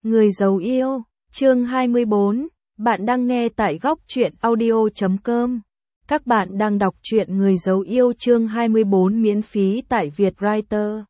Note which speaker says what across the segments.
Speaker 1: Người giấu yêu, chương 24, bạn đang nghe tại góc truyện audio.com. Các bạn đang đọc truyện Người giấu yêu chương 24 miễn phí tại Vietwriter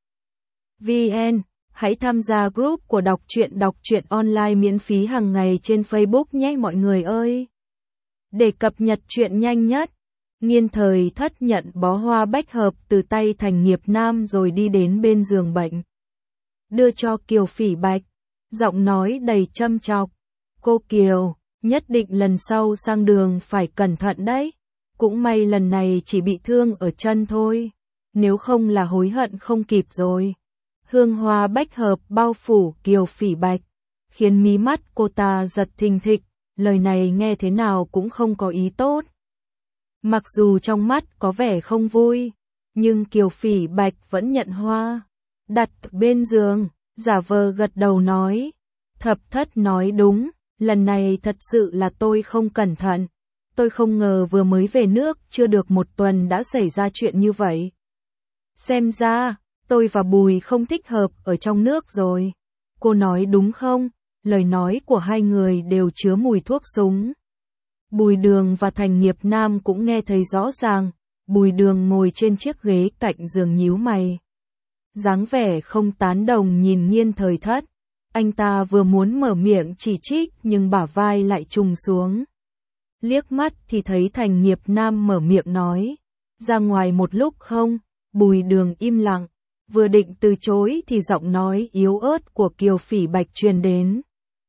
Speaker 1: VN. Hãy tham gia group của đọc truyện online miễn phí hàng ngày trên Facebook nhé mọi người ơi. Để cập nhật truyện nhanh nhất, Nghiên Thời Thất nhận bó hoa bách hợp từ tay Thành Nghiệp Nam rồi đi đến bên giường bệnh. Đưa cho Kiều Phỉ Bạch, giọng nói đầy châm chọc. Cô Kiều, nhất định lần sau sang đường phải cẩn thận đấy. Cũng may lần này chỉ bị thương ở chân thôi, nếu không là hối hận không kịp rồi. Hương hoa bách hợp bao phủ Kiều Phỉ Bạch, khiến mí mắt cô ta giật thình thịch, lời này nghe thế nào cũng không có ý tốt. Mặc dù trong mắt có vẻ không vui, nhưng Kiều Phỉ Bạch vẫn nhận hoa, đặt bên giường, giả vờ gật đầu nói. Thập Thất nói đúng, lần này thật sự là tôi không cẩn thận. Tôi không ngờ vừa mới về nước chưa được một tuần đã xảy ra chuyện như vậy. Xem ra, tôi và Bùi không thích hợp ở trong nước rồi. Cô nói đúng không? Lời nói của hai người đều chứa mùi thuốc súng. Bùi Đường và Thành Nghiệp Nam cũng nghe thấy rõ ràng. Bùi Đường ngồi trên chiếc ghế cạnh giường nhíu mày, dáng vẻ không tán đồng nhìn Nghiên Thời Thất. Anh ta vừa muốn mở miệng chỉ trích nhưng bả vai lại trùng xuống. Liếc mắt thì thấy Thành Nghiệp Nam mở miệng nói. Ra ngoài một lúc không? Bùi Đường im lặng. Vừa định từ chối thì giọng nói yếu ớt của Kiều Phỉ Bạch truyền đến.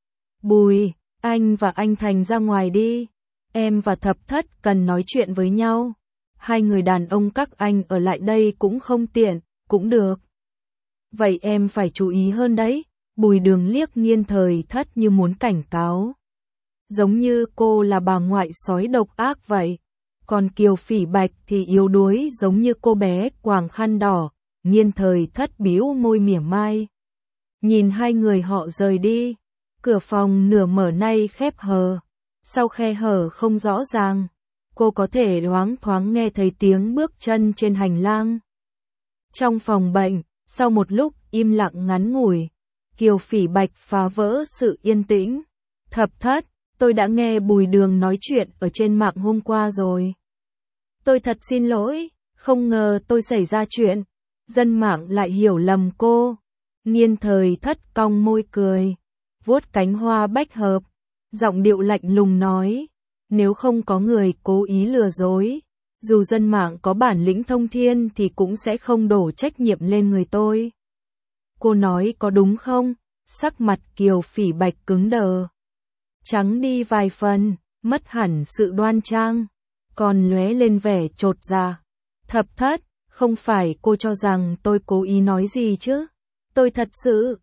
Speaker 1: Bùi, anh và anh Thành ra ngoài đi. Em và Thập Thất cần nói chuyện với nhau. Hai người đàn ông các anh ở lại đây cũng không tiện, cũng được. Vậy em phải chú ý hơn đấy. Bùi Đường liếc Nghiên Thời Thất như muốn cảnh cáo. Giống như cô là bà ngoại sói độc ác vậy. Còn Kiều Phỉ Bạch thì yếu đuối giống như cô bé quàng khăn đỏ. Nghiên Thời Thất bĩu môi mỉa mai. Nhìn hai người họ rời đi. Cửa phòng nửa mở nay khép hờ. Sau khe hở không rõ ràng, cô có thể loáng thoáng nghe thấy tiếng bước chân trên hành lang. Trong phòng bệnh, sau một lúc im lặng ngắn ngủi, Kiều Phỉ Bạch phá vỡ sự yên tĩnh. Thập Thất, tôi đã nghe Bùi Đường nói chuyện ở trên mạng hôm qua rồi. Tôi thật xin lỗi, không ngờ tôi xảy ra chuyện. Dân mạng lại hiểu lầm cô. Nghiên Thời Thất cong môi cười, vuốt cánh hoa bách hợp, giọng điệu lạnh lùng nói. Nếu không có người cố ý lừa dối, dù dân mạng có bản lĩnh thông thiên thì cũng sẽ không đổ trách nhiệm lên người tôi. Cô nói có đúng không? Sắc mặt Kiều Phỉ Bạch cứng đờ, trắng đi vài phần, mất hẳn sự đoan trang, còn lóe lên vẻ chột dạ. Thập Thất, không phải cô cho rằng tôi cố ý nói gì chứ? Tôi thật sự,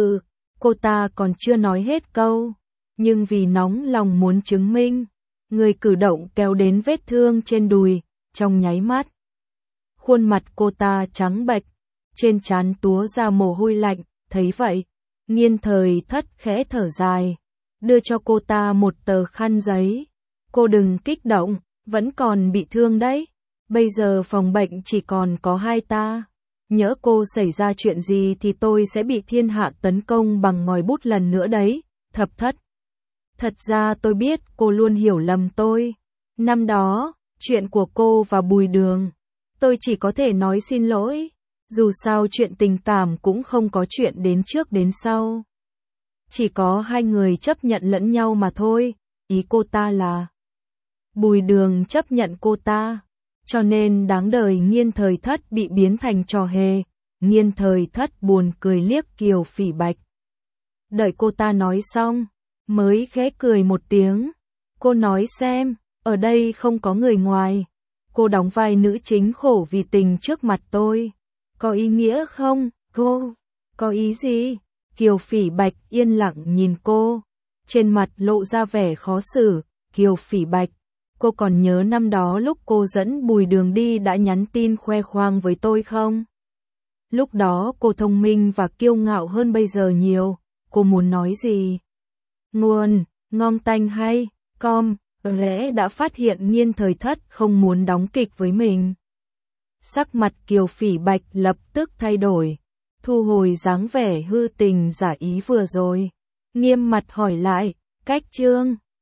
Speaker 1: cô ta còn chưa nói hết câu, nhưng vì nóng lòng muốn chứng minh, người cử động kéo đến vết thương trên đùi, trong nháy mắt. Khuôn mặt cô ta trắng bệch, trên trán túa ra mồ hôi lạnh, thấy vậy, Nghiên Thời Thất khẽ thở dài, đưa cho cô ta một tờ khăn giấy. Cô đừng kích động, vẫn còn bị thương đấy. Bây giờ phòng bệnh chỉ còn có hai ta. Nhỡ cô xảy ra chuyện gì thì tôi sẽ bị thiên hạ tấn công bằng ngòi bút lần nữa đấy, Thập Thất. Thật ra tôi biết cô luôn hiểu lầm tôi. Năm đó, chuyện của cô và Bùi Đường, tôi chỉ có thể nói xin lỗi. Dù sao chuyện tình cảm cũng không có chuyện đến trước đến sau. Chỉ có hai người chấp nhận lẫn nhau mà thôi. Ý cô ta là Bùi Đường chấp nhận cô ta, cho nên đáng đời Nghiên Thời Thất bị biến thành trò hề. Nghiên Thời Thất buồn cười liếc Kiều Phỉ Bạch. Đợi cô ta nói xong, mới khẽ cười một tiếng. Cô nói xem, ở đây không có người ngoài. Cô đóng vai nữ chính khổ vì tình trước mặt tôi. Có ý nghĩa không? Cô, có ý gì? Kiều Phỉ Bạch yên lặng nhìn cô, trên mặt lộ ra vẻ khó xử. Kiều Phỉ Bạch, cô còn nhớ năm đó lúc cô dẫn Bùi Đường đi đã nhắn tin khoe khoang với tôi không? Lúc đó cô thông minh và kiêu ngạo hơn bây giờ nhiều. Cô muốn nói gì? Nguồn, ngon tanh hay, com, lẽ đã phát hiện Nghiên Thời Thất không muốn đóng kịch với mình. Sắc mặt Kiều Phỉ Bạch lập tức thay đổi, thu hồi dáng vẻ hư tình giả ý vừa rồi. nghiêm mặt hỏi lại, cách chương.